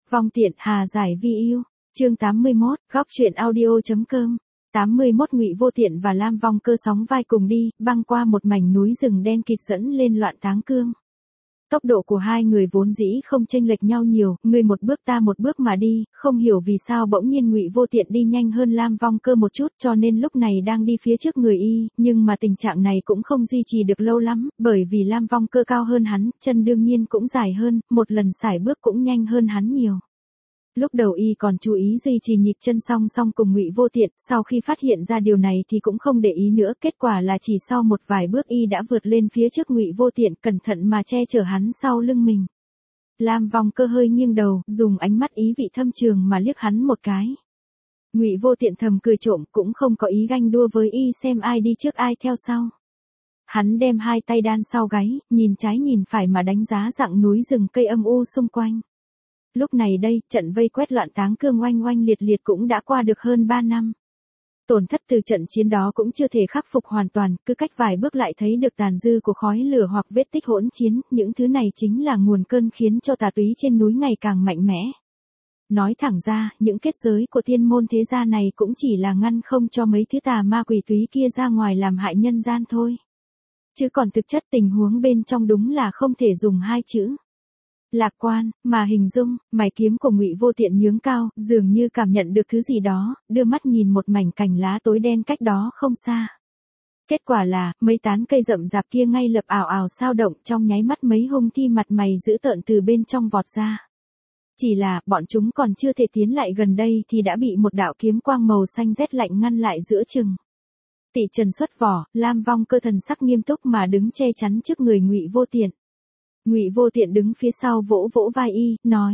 Vong tiện hà giải vi yêu. Chương 81, góc truyện audio.com. 81 Ngụy Vô Tiện và Lam Vong Cơ sóng vai cùng đi, băng qua một mảnh núi rừng đen kịt dẫn lên Loạn Táng Cương. Tốc độ của hai người vốn dĩ không chênh lệch nhau nhiều, người một bước ta một bước mà đi, không hiểu vì sao bỗng nhiên Ngụy Vô Tiện đi nhanh hơn Lam Vong Cơ một chút, cho nên lúc này đang đi phía trước người y, nhưng mà tình trạng này cũng không duy trì được lâu lắm, bởi vì Lam Vong Cơ cao hơn hắn, chân đương nhiên cũng dài hơn, một lần sải bước cũng nhanh hơn hắn nhiều. Lúc đầu y còn chú ý duy trì nhịp chân song song cùng Ngụy Vô Tiện, sau khi phát hiện ra điều này thì cũng không để ý nữa, kết quả là chỉ sau một vài bước y đã vượt lên phía trước Ngụy Vô Tiện, cẩn thận mà che chở hắn sau lưng mình. Lam Vong Cơ hơi nghiêng đầu, dùng ánh mắt ý vị thâm trường mà liếc hắn một cái. Ngụy Vô Tiện thầm cười trộm, cũng không có ý ganh đua với y xem ai đi trước ai theo sau. Hắn đem hai tay đan sau gáy, nhìn trái nhìn phải mà đánh giá dặng núi rừng cây âm u xung quanh. Lúc này đây, trận vây quét Loạn Táng Cương oanh oanh liệt liệt cũng đã qua được hơn 3 năm. Tổn thất từ trận chiến đó cũng chưa thể khắc phục hoàn toàn, cứ cách vài bước lại thấy được tàn dư của khói lửa hoặc vết tích hỗn chiến, những thứ này chính là nguồn cơn khiến cho tà túy trên núi ngày càng mạnh mẽ. Nói thẳng ra, những kết giới của tiên môn thế gia này cũng chỉ là ngăn không cho mấy thứ tà ma quỷ túy kia ra ngoài làm hại nhân gian thôi. Chứ còn thực chất tình huống bên trong đúng là không thể dùng hai chữ lạc quan mà hình dung. Mày kiếm của Ngụy Vô Tiện nhướng cao, dường như cảm nhận được thứ gì đó, đưa mắt nhìn một mảnh cành lá tối đen cách đó không xa. Kết quả là, mấy tán cây rậm rạp kia ngay lập ào ào sao động, trong nháy mắt mấy hung thi mặt mày dữ tợn từ bên trong vọt ra. Chỉ là, bọn chúng còn chưa thể tiến lại gần đây thì đã bị một đạo kiếm quang màu xanh rét lạnh ngăn lại giữa chừng. Tị trần xuất vỏ, Lam Vong Cơ thần sắc nghiêm túc mà đứng che chắn trước người Ngụy Vô Tiện. Ngụy Vô Tiện đứng phía sau vỗ vỗ vai y, nói: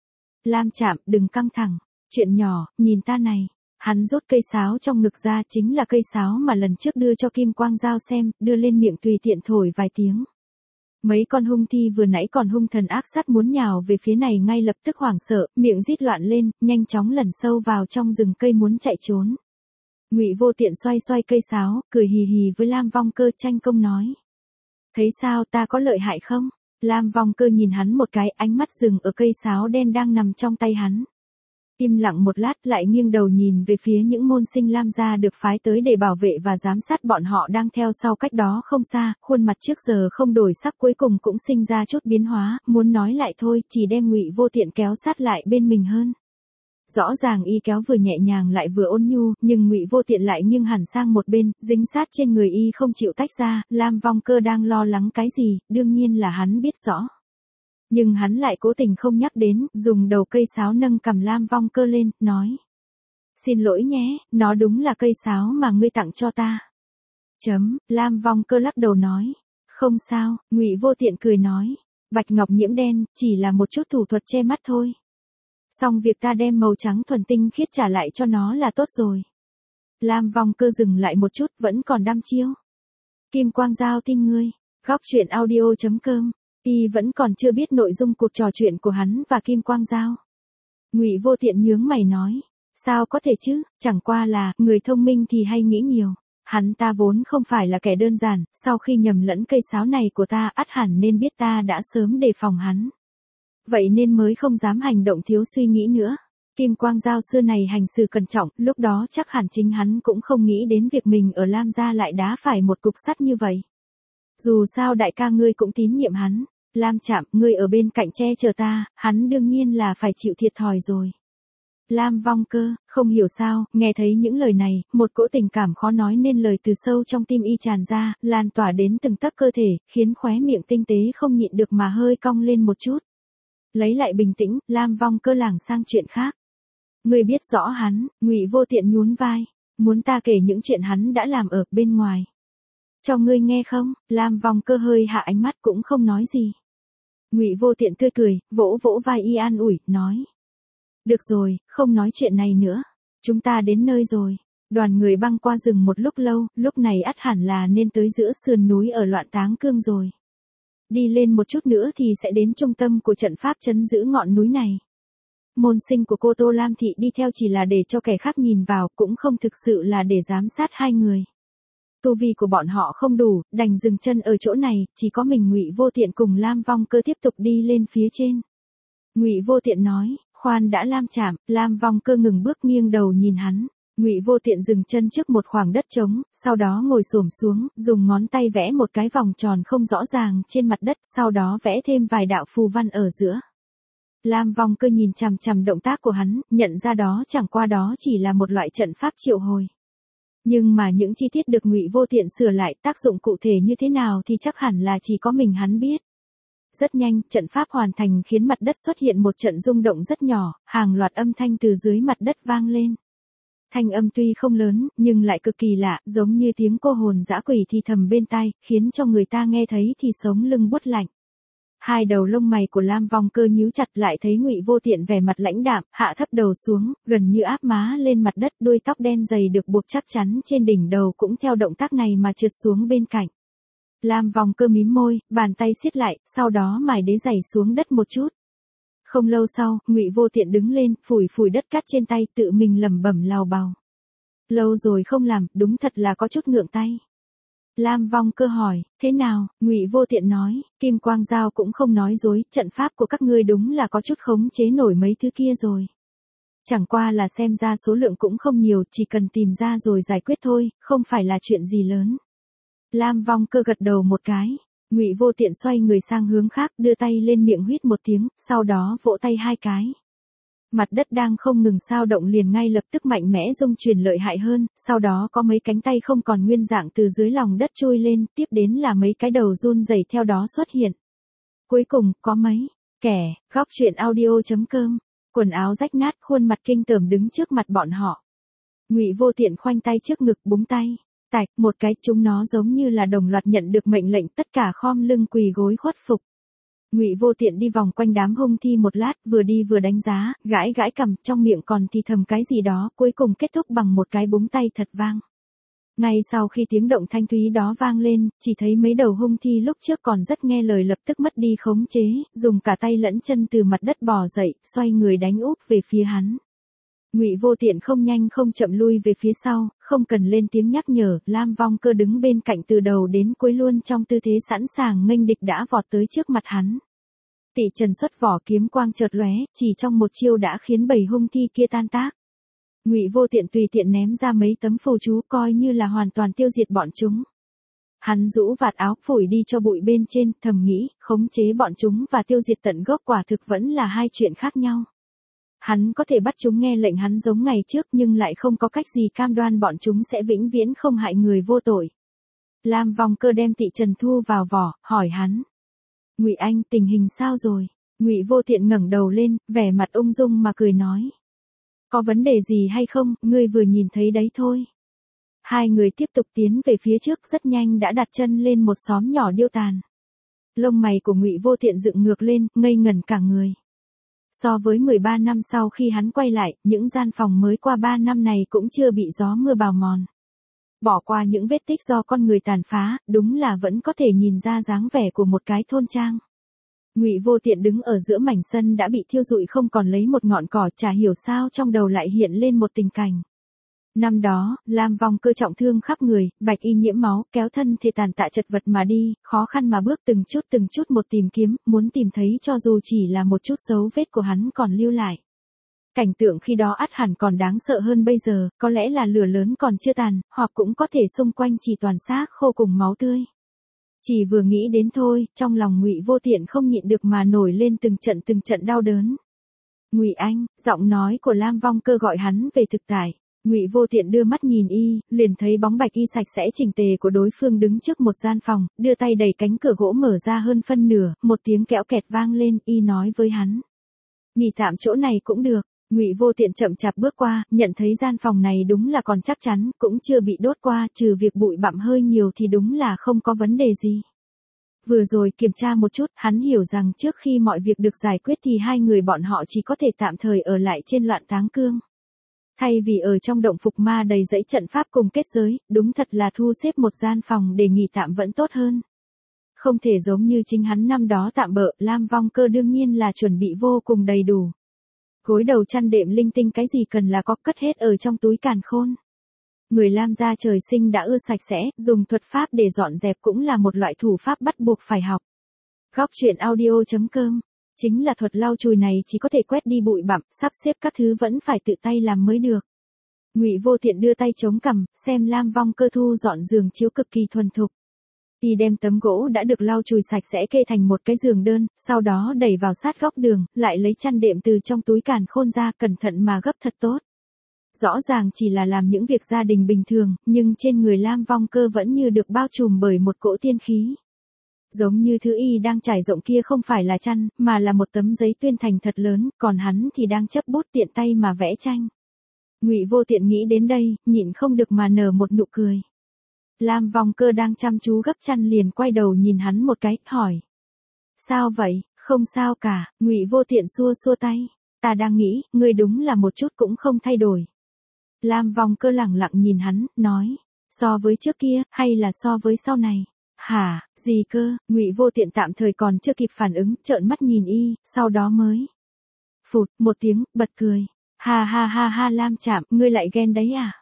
Lam Trạm, đừng căng thẳng, chuyện nhỏ, nhìn ta này. Hắn rút cây sáo trong ngực ra, chính là cây sáo mà lần trước đưa cho Kim Quang Dao xem, đưa lên miệng tùy tiện thổi vài tiếng. Mấy con hung thi vừa nãy còn hung thần ác sát muốn nhào về phía này ngay lập tức hoảng sợ, miệng rít loạn lên, nhanh chóng lẩn sâu vào trong rừng cây muốn chạy trốn. Ngụy Vô Tiện xoay xoay cây sáo, cười hì hì với Lam Vong Cơ tranh công nói: Thấy sao, ta có lợi hại không? Lam Vong Cơ nhìn hắn một cái, ánh mắt dừng ở cây sáo đen đang nằm trong tay hắn. Im lặng một lát, lại nghiêng đầu nhìn về phía những môn sinh Lam gia được phái tới để bảo vệ và giám sát bọn họ đang theo sau cách đó không xa, khuôn mặt trước giờ không đổi sắc cuối cùng cũng sinh ra chút biến hóa, muốn nói lại thôi, chỉ đem Ngụy Vô Tiện kéo sát lại bên mình hơn. Rõ ràng y kéo vừa nhẹ nhàng lại vừa ôn nhu, nhưng Ngụy Vô Tiện lại nghiêng hẳn sang một bên, dính sát trên người y không chịu tách ra. Lam Vong Cơ đang lo lắng cái gì, đương nhiên là hắn biết rõ. Nhưng hắn lại cố tình không nhắc đến, dùng đầu cây sáo nâng cầm Lam Vong Cơ lên, nói: Xin lỗi nhé, nó đúng là cây sáo mà ngươi tặng cho ta. Lam Vong Cơ lắc đầu nói: Không sao. Ngụy Vô Tiện cười nói: Bạch ngọc nhiễm đen, chỉ là một chút thủ thuật che mắt thôi. Xong việc ta đem màu trắng thuần tinh khiết trả lại cho nó là tốt rồi. Lam Vong Cơ dừng lại một chút, vẫn còn đăm chiêu. Kim Quang Dao tin ngươi. Góc truyện audio.com. Y vẫn còn chưa biết nội dung cuộc trò chuyện của hắn và Kim Quang Dao. Ngụy Vô Tiện nhướng mày nói: Sao có thể chứ, chẳng qua là, người thông minh thì hay nghĩ nhiều. Hắn ta vốn không phải là kẻ đơn giản, sau khi nhầm lẫn cây sáo này của ta ắt hẳn nên biết ta đã sớm đề phòng hắn. Vậy nên mới không dám hành động thiếu suy nghĩ nữa. Kim Quang Dao xưa này hành xử cẩn trọng, lúc đó chắc hẳn chính hắn cũng không nghĩ đến việc mình ở Lam gia lại đá phải một cục sắt như vậy. Dù sao đại ca ngươi cũng tín nhiệm hắn. Lam Trạm, ngươi ở bên cạnh che chở ta, hắn đương nhiên là phải chịu thiệt thòi rồi. Lam Vong Cơ, không hiểu sao, nghe thấy những lời này, một cỗ tình cảm khó nói nên lời từ sâu trong tim y tràn ra, lan tỏa đến từng tấc cơ thể, khiến khóe miệng tinh tế không nhịn được mà hơi cong lên một chút. Lấy lại bình tĩnh, Lam Vong Cơ lảng sang chuyện khác. Ngươi biết rõ hắn. Ngụy Vô Tiện nhún vai. Muốn ta kể những chuyện hắn đã làm ở bên ngoài cho ngươi nghe không? Lam Vong Cơ hơi hạ ánh mắt cũng không nói gì. Ngụy Vô Tiện tươi cười, vỗ vỗ vai y an ủi, nói: Được rồi, không nói chuyện này nữa. Chúng ta đến nơi rồi. Đoàn người băng qua rừng một lúc lâu, lúc này ắt hẳn là nên tới giữa sườn núi ở Loạn Táng Cương rồi. Đi lên một chút nữa thì sẽ đến trung tâm của trận pháp trấn giữ ngọn núi này. Môn sinh của cô Tô Lam Thị đi theo chỉ là để cho kẻ khác nhìn vào, cũng không thực sự là để giám sát hai người. Tu vi của bọn họ không đủ, đành dừng chân ở chỗ này, chỉ có mình Ngụy Vô Tiện cùng Lam Vong Cơ tiếp tục đi lên phía trên. Ngụy Vô Tiện nói: Khoan đã, Lam Trạm, Lam Vong Cơ ngừng bước nghiêng đầu nhìn hắn. Ngụy Vô Tiện dừng chân trước một khoảng đất trống, sau đó ngồi xổm xuống, dùng ngón tay vẽ một cái vòng tròn không rõ ràng trên mặt đất, sau đó vẽ thêm vài đạo phù văn ở giữa. Lam Vong Cơ nhìn chằm chằm động tác của hắn, nhận ra đó chẳng qua đó chỉ là một loại trận pháp triệu hồi. Nhưng mà những chi tiết được Ngụy Vô Tiện sửa lại, tác dụng cụ thể như thế nào thì chắc hẳn là chỉ có mình hắn biết. Rất nhanh, trận pháp hoàn thành khiến mặt đất xuất hiện một trận rung động rất nhỏ, hàng loạt âm thanh từ dưới mặt đất vang lên. Thanh âm tuy không lớn, nhưng lại cực kỳ lạ, giống như tiếng cô hồn dã quỷ thì thầm bên tai, khiến cho người ta nghe thấy thì sống lưng buốt lạnh. Hai đầu lông mày của Lam Vong Cơ nhíu chặt, lại thấy Ngụy Vô Tiện vẻ mặt lãnh đạm, hạ thấp đầu xuống, gần như áp má lên mặt đất, đuôi tóc đen dày được buộc chắc chắn trên đỉnh đầu cũng theo động tác này mà trượt xuống bên cạnh. Lam Vong Cơ mím môi, bàn tay siết lại, sau đó mài đế giày xuống đất một chút. Không lâu sau, Ngụy Vô Tiện đứng lên, phủi phủi đất cát trên tay, tự mình lẩm bẩm lào bào. Lâu rồi không làm, đúng thật là có chút ngượng tay. Lam Vong Cơ hỏi, thế nào? Ngụy Vô Tiện nói, Kim Quang Giao cũng không nói dối, trận pháp của các ngươi đúng là có chút khống chế nổi mấy thứ kia rồi. Chẳng qua là xem ra số lượng cũng không nhiều, chỉ cần tìm ra rồi giải quyết thôi, không phải là chuyện gì lớn. Lam Vong Cơ gật đầu một cái. Ngụy Vô Tiện xoay người sang hướng khác, đưa tay lên miệng huýt một tiếng, sau đó vỗ tay hai cái. Mặt đất đang không ngừng xao động liền ngay lập tức mạnh mẽ rung chuyển lợi hại hơn, sau đó có mấy cánh tay không còn nguyên dạng từ dưới lòng đất trôi lên, tiếp đến là mấy cái đầu run rẩy theo đó xuất hiện. Cuối cùng, có mấy kẻ, góc truyện audio.com, quần áo rách nát, khuôn mặt kinh tởm đứng trước mặt bọn họ. Ngụy Vô Tiện khoanh tay trước ngực búng tay. Tạch, một cái, chúng nó giống như là đồng loạt nhận được mệnh lệnh, tất cả khom lưng quỳ gối khuất phục. Ngụy Vô Tiện đi vòng quanh đám hung thi một lát, vừa đi vừa đánh giá, gãi gãi cằm, trong miệng còn thì thầm cái gì đó, cuối cùng kết thúc bằng một cái búng tay thật vang. Ngay sau khi tiếng động thanh thúy đó vang lên, chỉ thấy mấy đầu hung thi lúc trước còn rất nghe lời lập tức mất đi khống chế, dùng cả tay lẫn chân từ mặt đất bò dậy, xoay người đánh úp về phía hắn. Ngụy Vô Tiện không nhanh không chậm lui về phía sau, không cần lên tiếng nhắc nhở, Lam Vong Cơ đứng bên cạnh từ đầu đến cuối luôn trong tư thế sẵn sàng nghênh địch đã vọt tới trước mặt hắn. Tỷ trần xuất vỏ kiếm quang chợt lóe, chỉ trong một chiêu đã khiến bầy hung thi kia tan tác. Ngụy Vô Tiện tùy tiện ném ra mấy tấm phù chú coi như là hoàn toàn tiêu diệt bọn chúng. Hắn rũ vạt áo phủi đi cho bụi bên trên, thầm nghĩ, khống chế bọn chúng và tiêu diệt tận gốc quả thực vẫn là hai chuyện khác nhau. Hắn có thể bắt chúng nghe lệnh hắn giống ngày trước nhưng lại không có cách gì cam đoan bọn chúng sẽ vĩnh viễn không hại người vô tội. Lam Vong Cơ đem Tị Trần thu vào vỏ, hỏi hắn. Ngụy anh, tình hình sao rồi? Ngụy Vô Tiện ngẩng đầu lên, vẻ mặt ung dung mà cười nói. Có vấn đề gì hay không, ngươi vừa nhìn thấy đấy thôi. Hai người tiếp tục tiến về phía trước, rất nhanh đã đặt chân lên một xóm nhỏ điêu tàn. Lông mày của Ngụy Vô Tiện dựng ngược lên, ngây ngẩn cả người. So với 13 năm sau khi hắn quay lại, những gian phòng mới qua 3 năm này cũng chưa bị gió mưa bào mòn. Bỏ qua những vết tích do con người tàn phá, đúng là vẫn có thể nhìn ra dáng vẻ của một cái thôn trang. Ngụy Vô Tiện đứng ở giữa mảnh sân đã bị thiêu rụi không còn lấy một ngọn cỏ, chả hiểu sao trong đầu lại hiện lên một tình cảnh. Năm đó, Lam Vong Cơ trọng thương khắp người, bạch y nhiễm máu, kéo thân thể tàn tạ chật vật mà đi, khó khăn mà bước từng chút một tìm kiếm, muốn tìm thấy cho dù chỉ là một chút dấu vết của hắn còn lưu lại. Cảnh tượng khi đó ắt hẳn còn đáng sợ hơn bây giờ, có lẽ là lửa lớn còn chưa tàn, hoặc cũng có thể xung quanh chỉ toàn xác khô cùng máu tươi. Chỉ vừa nghĩ đến thôi, trong lòng Ngụy Vô Tiện không nhịn được mà nổi lên từng trận đau đớn. Ngụy anh, giọng nói của Lam Vong Cơ gọi hắn về thực tại. Ngụy Vô Tiện đưa mắt nhìn y, liền thấy bóng bạch y sạch sẽ chỉnh tề của đối phương đứng trước một gian phòng, đưa tay đẩy cánh cửa gỗ mở ra hơn phân nửa, một tiếng kẽo kẹt vang lên, y nói với hắn. Nghỉ tạm chỗ này cũng được. Ngụy Vô Tiện chậm chạp bước qua, nhận thấy gian phòng này đúng là còn chắc chắn, cũng chưa bị đốt qua, trừ việc bụi bặm hơi nhiều thì đúng là không có vấn đề gì. Vừa rồi kiểm tra một chút, hắn hiểu rằng trước khi mọi việc được giải quyết thì hai người bọn họ chỉ có thể tạm thời ở lại trên Loạn Táng Cương. Thay vì ở trong động phục ma đầy dẫy trận pháp cùng kết giới, đúng thật là thu xếp một gian phòng để nghỉ tạm vẫn tốt hơn. Không thể giống như chính hắn năm đó tạm bợ, Lam Vong Cơ đương nhiên là chuẩn bị vô cùng đầy đủ. Gối đầu chăn đệm linh tinh cái gì cần là có, cất hết ở trong túi càn khôn. Người Lam gia trời sinh đã ưa sạch sẽ, dùng thuật pháp để dọn dẹp cũng là một loại thủ pháp bắt buộc phải học. Góc truyện audio.com Chính là thuật lau chùi này chỉ có thể quét đi bụi bặm, sắp xếp các thứ vẫn phải tự tay làm mới được. Ngụy Vô Tiện đưa tay chống cằm, xem Lam Vong Cơ thu dọn giường chiếu cực kỳ thuần thục. Y đem tấm gỗ đã được lau chùi sạch sẽ kê thành một cái giường đơn, sau đó đẩy vào sát góc đường, lại lấy chăn đệm từ trong túi càn khôn ra, cẩn thận mà gấp thật tốt. Rõ ràng chỉ là làm những việc gia đình bình thường, nhưng trên người Lam Vong Cơ vẫn như được bao trùm bởi một cỗ tiên khí. Giống như thứ y đang trải rộng kia không phải là chăn, mà là một tấm giấy tuyên thành thật lớn, còn hắn thì đang chấp bút tiện tay mà vẽ tranh. Ngụy Vô Tiện nghĩ đến đây, nhịn không được mà nở một nụ cười. Lam Vong Cơ đang chăm chú gấp chăn liền quay đầu nhìn hắn một cái, hỏi. Sao vậy, không sao cả, Ngụy Vô Tiện xua xua tay. Ta đang nghĩ, ngươi đúng là một chút cũng không thay đổi. Lam Vong Cơ lẳng lặng nhìn hắn, nói. So với trước kia, hay là so với sau này? Hả, gì cơ? Ngụy Vô Tiện tạm thời còn chưa kịp phản ứng, trợn mắt nhìn y, sau đó mới. Phụt, một tiếng, bật cười. Ha ha ha ha Lam Trạm, ngươi lại ghen đấy à?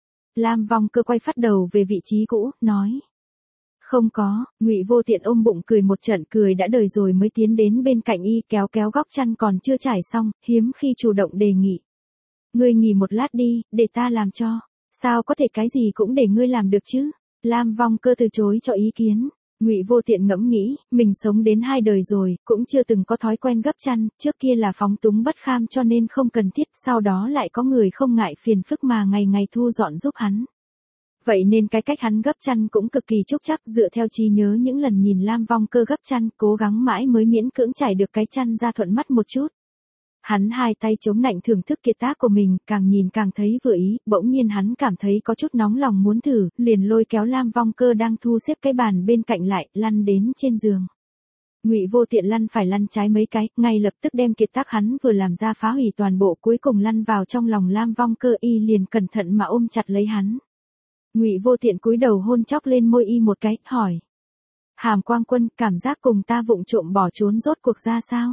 Lam Vong Cơ quay phát đầu về vị trí cũ, nói. Không có, Ngụy Vô Tiện ôm bụng cười một trận cười đã đời rồi mới tiến đến bên cạnh y kéo kéo góc chăn còn chưa trải xong, hiếm khi chủ động đề nghị. Ngươi nghỉ một lát đi, để ta làm cho. Sao có thể cái gì cũng để ngươi làm được chứ? Lam Vong Cơ từ chối cho ý kiến. Ngụy Vô Tiện ngẫm nghĩ, mình sống đến 2 đời rồi, cũng chưa từng có thói quen gấp chăn, trước kia là phóng túng bất kham cho nên không cần thiết, sau đó lại có người không ngại phiền phức mà ngày ngày thu dọn giúp hắn. Vậy nên cái cách hắn gấp chăn cũng cực kỳ trúc chắc, dựa theo trí nhớ những lần nhìn Lam Vong Cơ gấp chăn, cố gắng mãi mới miễn cưỡng trải được cái chăn ra thuận mắt một chút. Hắn hai tay chống nạnh thưởng thức kiệt tác của mình, càng nhìn càng thấy vừa ý, bỗng nhiên hắn cảm thấy có chút nóng lòng muốn thử, liền lôi kéo Lam Vong Cơ đang thu xếp cái bàn bên cạnh lại, lăn đến trên giường. Ngụy Vô Tiện lăn phải lăn trái mấy cái, ngay lập tức đem kiệt tác hắn vừa làm ra phá hủy toàn bộ, cuối cùng lăn vào trong lòng Lam Vong Cơ, y liền cẩn thận mà ôm chặt lấy hắn. Ngụy Vô Tiện cúi đầu hôn chóc lên môi y một cái, hỏi. Hàm Quang Quân, cảm giác cùng ta vụng trộm bỏ trốn rốt cuộc ra sao?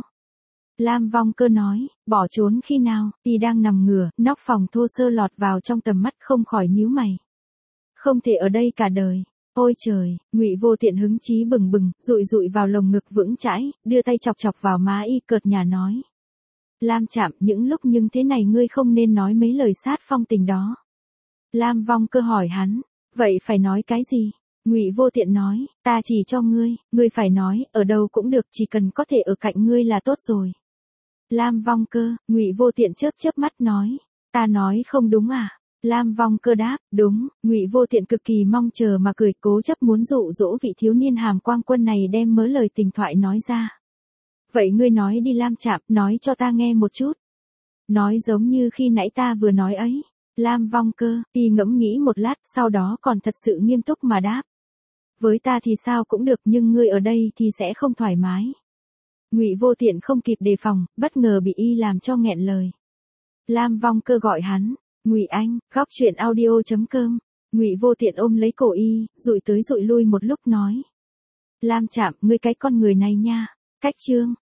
Lam Vong Cơ nói, bỏ trốn khi nào? Y đang nằm ngửa, nóc phòng thô sơ lọt vào trong tầm mắt, không khỏi nhíu mày. Không thể ở đây cả đời. Ôi trời, Ngụy Vô Tiện hứng chí bừng bừng, dụi dụi vào lồng ngực vững chãi, đưa tay chọc chọc vào má y, cợt nhả nói. Lam Trạm, những lúc nhưng thế này ngươi không nên nói mấy lời sát phong tình đó. Lam Vong Cơ hỏi hắn, vậy phải nói cái gì? Ngụy Vô Tiện nói, ta chỉ cho ngươi phải nói, ở đâu cũng được, chỉ cần có thể ở cạnh ngươi là tốt rồi. Lam Vong Cơ, Ngụy Vô Tiện chớp chớp mắt nói, ta nói không đúng à? Lam Vong Cơ đáp, đúng. Ngụy Vô Tiện cực kỳ mong chờ mà cười, cố chấp muốn dụ dỗ vị thiếu niên Hàm Quang Quân này đem mớ lời tình thoại nói ra. Vậy ngươi nói đi Lam Trạm, nói cho ta nghe một chút. Nói giống như khi nãy ta vừa nói ấy. Lam Vong Cơ, y ngẫm nghĩ một lát, sau đó còn thật sự nghiêm túc mà đáp. Với ta thì sao cũng được, nhưng ngươi ở đây thì sẽ không thoải mái. Ngụy Vô Tiện không kịp đề phòng, bất ngờ bị y làm cho nghẹn lời. Lam Vong Cơ gọi hắn, Ngụy Anh, góc truyện audio.com. Ngụy Vô Tiện ôm lấy cổ y, dụi tới dụi lui một lúc nói. Lam Trạm, ngươi cái con người này nha. Cách chương.